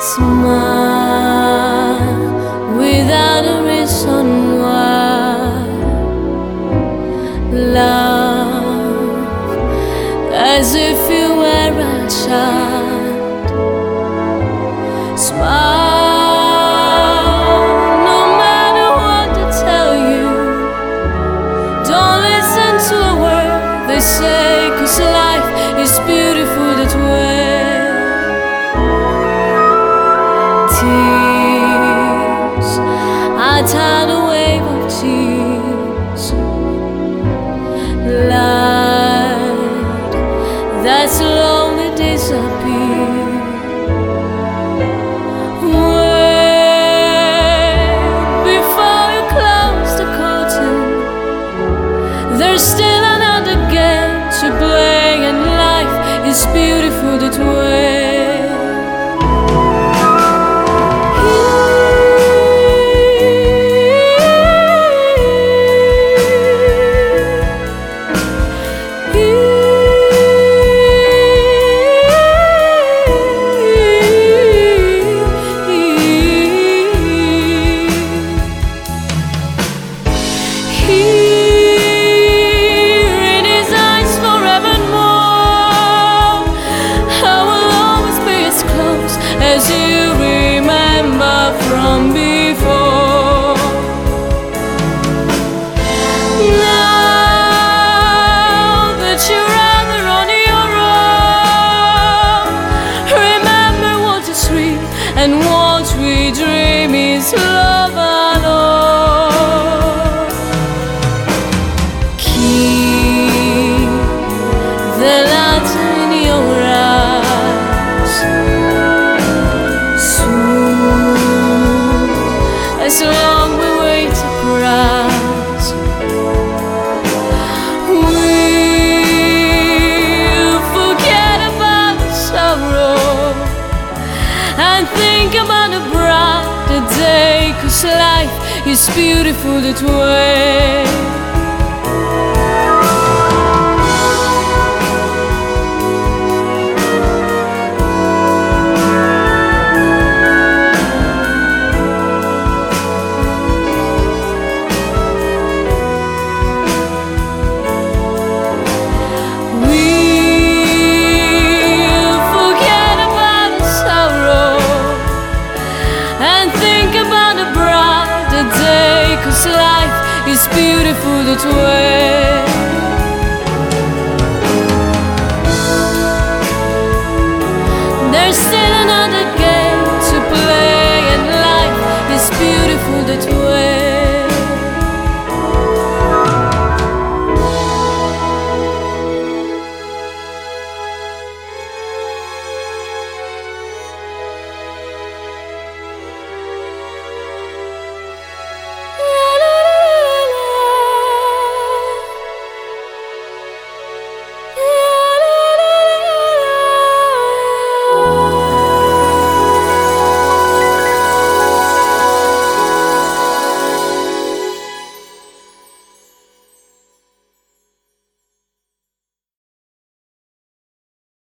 Smile without a reason why. Love as if you were a child. Smile no matter what they tell you. Don't listen to a word they say, 'cause life is beautiful that way. Tears, a tidal wave of tears. Light that slowly disappears. Wait before you close the curtain. There's still another game to play, and life is beautiful that way. As you remember from before. Now that you're rather on your own, remember what is real and what we dream is love alone. Keep the light in your eyes. As long we wait to rise, we'll forget about the sorrow and think about a brighter day, 'cause life is beautiful that way. Life is beautiful that way.